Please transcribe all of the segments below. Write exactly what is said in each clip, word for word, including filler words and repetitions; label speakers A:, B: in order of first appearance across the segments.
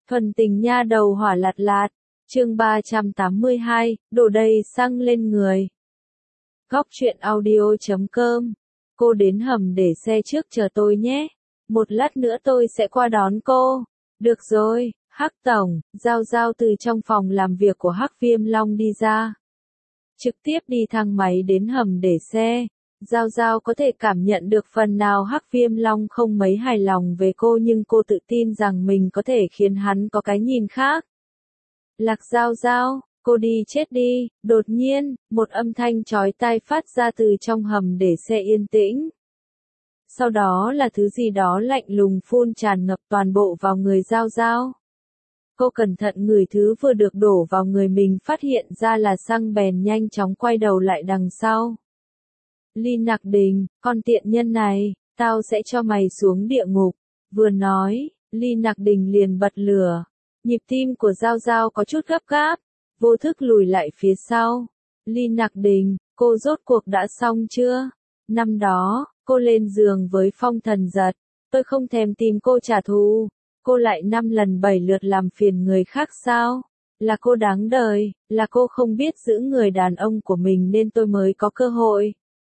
A: Thuần tình nha đầu hỏa lạt lạt, chương ba trăm tám mươi hai, đổ đầy xăng lên người. Góc truyện audio chấm com, cô đến hầm để xe trước chờ tôi nhé, một lát nữa tôi sẽ qua đón cô. Được rồi, Hắc Tổng, Giao Giao từ trong phòng làm việc của Hắc Viêm Long đi ra. Trực tiếp đi thang máy đến hầm để xe. Giao Giao có thể cảm nhận được phần nào Hắc Viêm Long không mấy hài lòng về cô, nhưng cô tự tin rằng mình có thể khiến hắn có cái nhìn khác. Lạc Giao Giao, cô đi chết đi. Đột nhiên, một âm thanh chói tai phát ra từ trong hầm để xe yên tĩnh. Sau đó là thứ gì đó lạnh lùng phun tràn ngập toàn bộ vào người Giao Giao. Cô cẩn thận ngửi thứ vừa được đổ vào người mình, phát hiện ra là xăng, bèn nhanh chóng quay đầu lại đằng sau. Ly Nặc Đình, con tiện nhân này, tao sẽ cho mày xuống địa ngục. Vừa nói, Ly Nặc Đình liền bật lửa. Nhịp tim của Giao Giao có chút gấp gáp, vô thức lùi lại phía sau. Ly Nặc Đình, cô rốt cuộc đã xong chưa? Năm đó, cô lên giường với Phong Thần Giật, tôi không thèm tìm cô trả thù. Cô lại năm lần bảy lượt làm phiền người khác sao? Là cô đáng đời, là cô không biết giữ người đàn ông của mình nên tôi mới có cơ hội.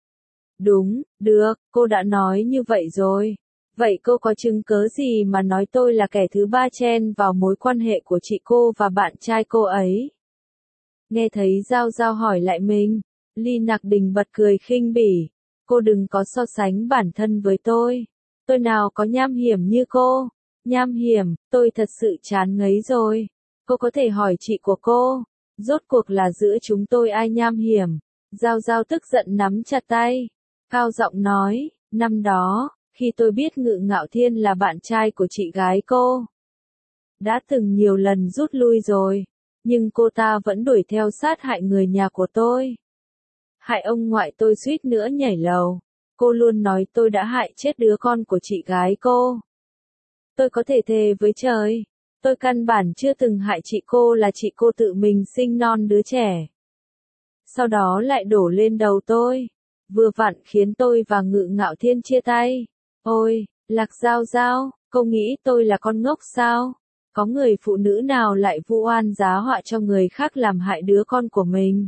A: Đúng, được, cô đã nói như vậy rồi. Vậy cô có chứng cớ gì mà nói tôi là kẻ thứ ba chen vào mối quan hệ của chị cô và bạn trai cô ấy? Nghe thấy Giao Giao hỏi lại mình, Ly Nặc Đình bật cười khinh bỉ. Cô đừng có so sánh bản thân với tôi. Tôi nào có nham hiểm như cô. Nham hiểm, tôi thật sự chán ngấy rồi. Cô có thể hỏi chị của cô. Rốt cuộc là giữa chúng tôi ai nham hiểm? Giao Giao tức giận nắm chặt tay. Cao giọng nói, năm đó, khi tôi biết Ngự Ngạo Thiên là bạn trai của chị gái cô, đã từng nhiều lần rút lui rồi, nhưng cô ta vẫn đuổi theo sát hại người nhà của tôi. Hại ông ngoại tôi suýt nữa nhảy lầu. Cô luôn nói tôi đã hại chết đứa con của chị gái cô. Tôi có thể thề với trời, tôi căn bản chưa từng hại chị cô, là chị cô tự mình sinh non đứa trẻ. Sau đó lại đổ lên đầu tôi. Vừa vặn khiến tôi và Ngự Ngạo Thiên chia tay. Ôi, Lạc Giao Giao, cô nghĩ tôi là con ngốc sao? Có người phụ nữ nào lại vu oan giá họa cho người khác làm hại đứa con của mình?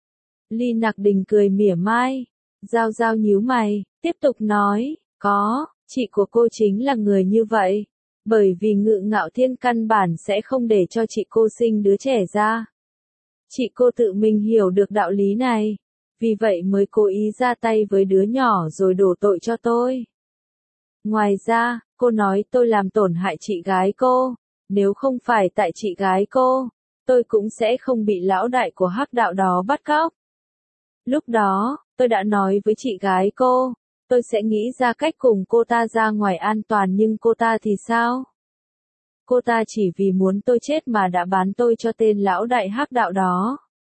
A: Ly Nặc Đình cười mỉa mai. Giao Giao nhíu mày, tiếp tục nói, có, chị của cô chính là người như vậy. Bởi vì Ngự Ngạo Thiên căn bản sẽ không để cho chị cô sinh đứa trẻ ra. Chị cô tự mình hiểu được đạo lý này. Vì vậy mới cố ý ra tay với đứa nhỏ rồi đổ tội cho tôi. Ngoài ra, cô nói tôi làm tổn hại chị gái cô. Nếu không phải tại chị gái cô, tôi cũng sẽ không bị lão đại của Hắc đạo đó bắt cóc. Lúc đó, tôi đã nói với chị gái cô, tôi sẽ nghĩ ra cách cùng cô ta ra ngoài an toàn, nhưng cô ta thì sao? Cô ta chỉ vì muốn tôi chết mà đã bán tôi cho tên lão đại Hắc đạo đó.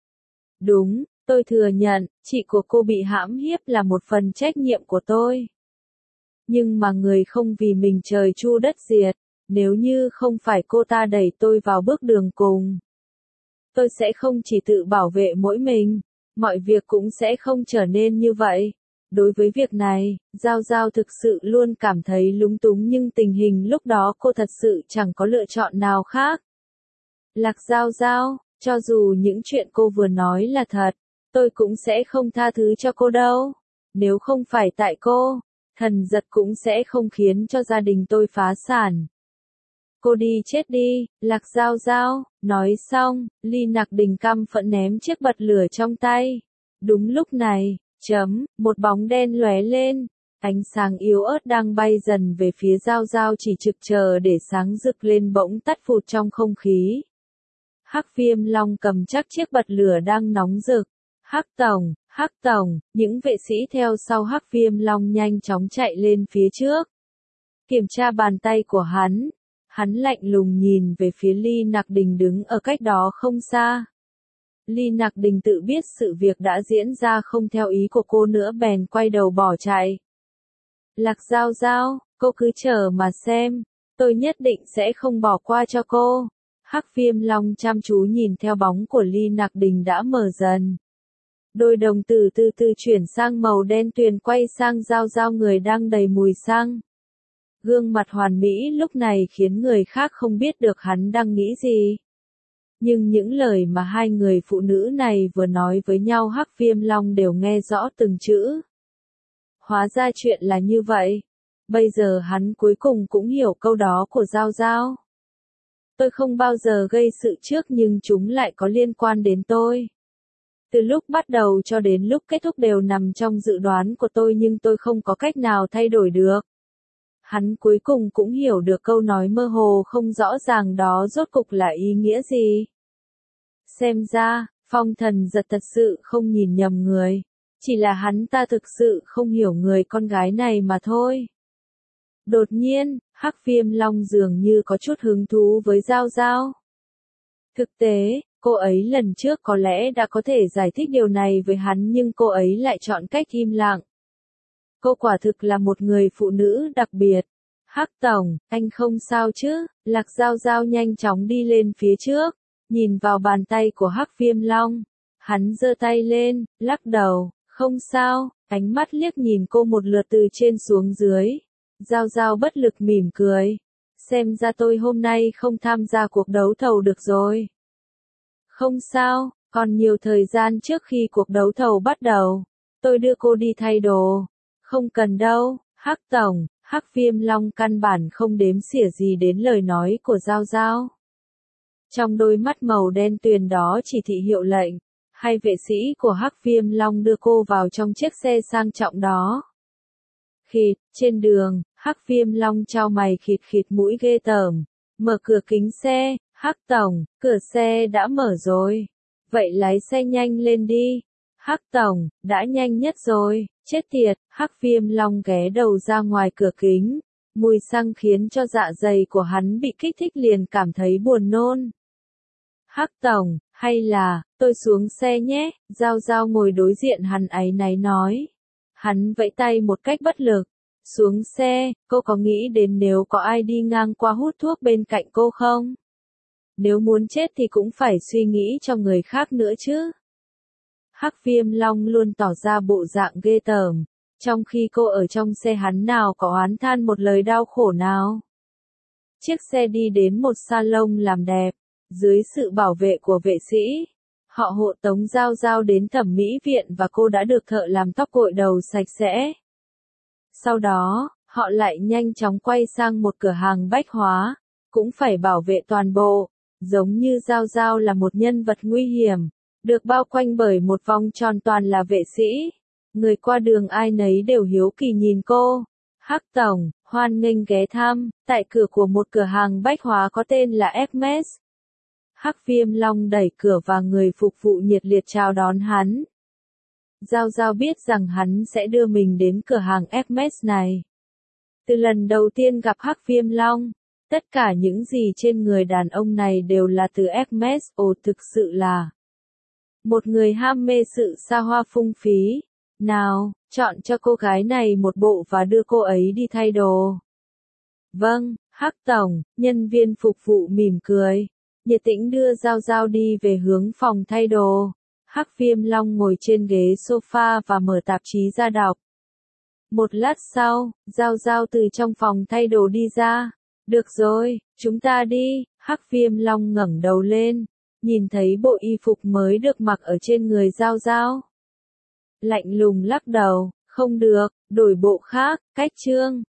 A: Đúng, tôi thừa nhận, chị của cô bị hãm hiếp là một phần trách nhiệm của tôi. Nhưng mà người không vì mình trời chu đất diệt, nếu như không phải cô ta đẩy tôi vào bước đường cùng, tôi sẽ không chỉ tự bảo vệ mỗi mình, mọi việc cũng sẽ không trở nên như vậy. Đối với việc này, Giao Giao thực sự luôn cảm thấy lúng túng, nhưng tình hình lúc đó cô thật sự chẳng có lựa chọn nào khác. Lạc Giao Giao, cho dù những chuyện cô vừa nói là thật, tôi cũng sẽ không tha thứ cho cô đâu. Nếu không phải tại cô, Thần Giật cũng sẽ không khiến cho gia đình tôi phá sản. Cô đi chết đi, Lạc Giao Giao. Nói xong, Ly Nặc Đình căm phẫn ném chiếc bật lửa trong tay. Đúng lúc này, chấm, một bóng đen lóe lên. Ánh sáng yếu ớt đang bay dần về phía Giao Giao, chỉ trực chờ để sáng rực lên bỗng tắt phụt trong không khí. Hắc Viêm Long cầm chắc chiếc bật lửa đang nóng rực. Hắc Tổng, Hắc Tổng, những vệ sĩ theo sau Hắc Viêm Long nhanh chóng chạy lên phía trước. Kiểm tra bàn tay của hắn. Hắn lạnh lùng nhìn về phía Ly Nặc Đình đứng ở cách đó không xa. Ly Nặc Đình tự biết sự việc đã diễn ra không theo ý của cô nữa, bèn quay đầu bỏ chạy. Lạc Giao Giao, cô cứ chờ mà xem, tôi nhất định sẽ không bỏ qua cho cô. Hắc Viêm Long chăm chú nhìn theo bóng của Ly Nặc Đình đã mờ dần. Đôi đồng tử từ từ chuyển sang màu đen tuyền, quay sang Giao Giao người đang đầy mùi xăng. Gương mặt hoàn mỹ lúc này khiến người khác không biết được hắn đang nghĩ gì. Nhưng những lời mà hai người phụ nữ này vừa nói với nhau Hắc Viêm Long đều nghe rõ từng chữ. Hóa ra chuyện là như vậy. Bây giờ hắn cuối cùng cũng hiểu câu đó của Giao Giao. Tôi không bao giờ gây sự trước nhưng chúng lại có liên quan đến tôi. Từ lúc bắt đầu cho đến lúc kết thúc đều nằm trong dự đoán của tôi nhưng tôi không có cách nào thay đổi được. Hắn cuối cùng cũng hiểu được câu nói mơ hồ không rõ ràng đó rốt cục là ý nghĩa gì. Xem ra, Phong Thần Giật thật sự không nhìn nhầm người. Chỉ là hắn ta thực sự không hiểu người con gái này mà thôi. Đột nhiên, Hắc Viêm Long dường như có chút hứng thú với Giao Giao. Thực tế, cô ấy lần trước có lẽ đã có thể giải thích điều này với hắn nhưng cô ấy lại chọn cách im lặng. Cô quả thực là một người phụ nữ đặc biệt. Hắc Tổng, anh không sao chứ? Lạc Giao Giao nhanh chóng đi lên phía trước, nhìn vào bàn tay của Hắc Viêm Long. Hắn giơ tay lên, lắc đầu, không sao, ánh mắt liếc nhìn cô một lượt từ trên xuống dưới. Giao Giao bất lực mỉm cười. Xem ra tôi hôm nay không tham gia cuộc đấu thầu được rồi. Không sao, còn nhiều thời gian trước khi cuộc đấu thầu bắt đầu. Tôi đưa cô đi thay đồ. Không cần đâu, Hắc Tổng. Hắc Viêm Long căn bản không đếm xỉa gì đến lời nói của Giao Giao. Trong đôi mắt màu đen tuyền đó chỉ thị hiệu lệnh. Hai vệ sĩ của Hắc Viêm Long đưa cô vào trong chiếc xe sang trọng đó. Khịt, trên đường, Hắc Viêm Long chau mày khịt khịt mũi ghê tởm. Mở cửa kính xe, Hắc Tổng, cửa xe đã mở rồi. Vậy lái xe nhanh lên đi. Hắc Tổng, đã nhanh nhất rồi, chết tiệt, Hắc Viêm Long ghé đầu ra ngoài cửa kính. Mùi xăng khiến cho dạ dày của hắn bị kích thích liền cảm thấy buồn nôn. Hắc Tổng, hay là, tôi xuống xe nhé, Giao Giao ngồi đối diện hắn áy náy nói. Hắn vẫy tay một cách bất lực. Xuống xe, cô có nghĩ đến nếu có ai đi ngang qua hút thuốc bên cạnh cô không? Nếu muốn chết thì cũng phải suy nghĩ cho người khác nữa chứ. Hắc Viêm Long luôn tỏ ra bộ dạng ghê tởm, trong khi cô ở trong xe hắn nào có oán than một lời đau khổ nào. Chiếc xe đi đến một salon làm đẹp, dưới sự bảo vệ của vệ sĩ. Họ hộ tống Giao Giao đến thẩm mỹ viện và cô đã được thợ làm tóc gội đầu sạch sẽ. Sau đó, họ lại nhanh chóng quay sang một cửa hàng bách hóa, cũng phải bảo vệ toàn bộ, giống như Giao Giao là một nhân vật nguy hiểm, được bao quanh bởi một vòng tròn toàn là vệ sĩ. Người qua đường ai nấy đều hiếu kỳ nhìn cô. Hắc Tổng, hoan nghênh ghé thăm, tại cửa của một cửa hàng bách hóa có tên là Hermes. Hắc Viêm Long đẩy cửa và người phục vụ nhiệt liệt chào đón hắn. Giao Giao biết rằng hắn sẽ đưa mình đến cửa hàng Hermes này. Từ lần đầu tiên gặp Hắc Viêm Long, tất cả những gì trên người đàn ông này đều là từ Hermes. Ồ, thực sự là một người ham mê sự xa hoa phung phí. Nào, chọn cho cô gái này một bộ và đưa cô ấy đi thay đồ. Vâng, Hắc Tổng, nhân viên phục vụ mỉm cười, nhiệt tình đưa Giao Giao đi về hướng phòng thay đồ. Hắc Viêm Long ngồi trên ghế sofa và mở tạp chí ra đọc. Một lát sau, Giao Giao từ trong phòng thay đồ đi ra. Được rồi, chúng ta đi. Hắc Viêm Long ngẩng đầu lên, nhìn thấy bộ y phục mới được mặc ở trên người Giao Giao. Lạnh lùng lắc đầu, không được, đổi bộ khác, cách chương.